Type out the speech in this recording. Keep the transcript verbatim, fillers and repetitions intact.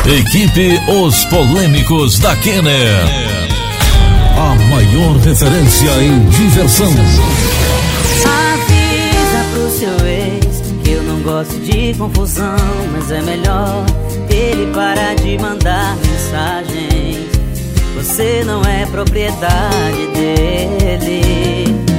Equipe Os Polêmicos da Kenner. A maior referência em diversão. Avisa pro seu ex que eu não gosto de confusão, mas é melhor ele parar de mandar mensagens. Você não é propriedade dele.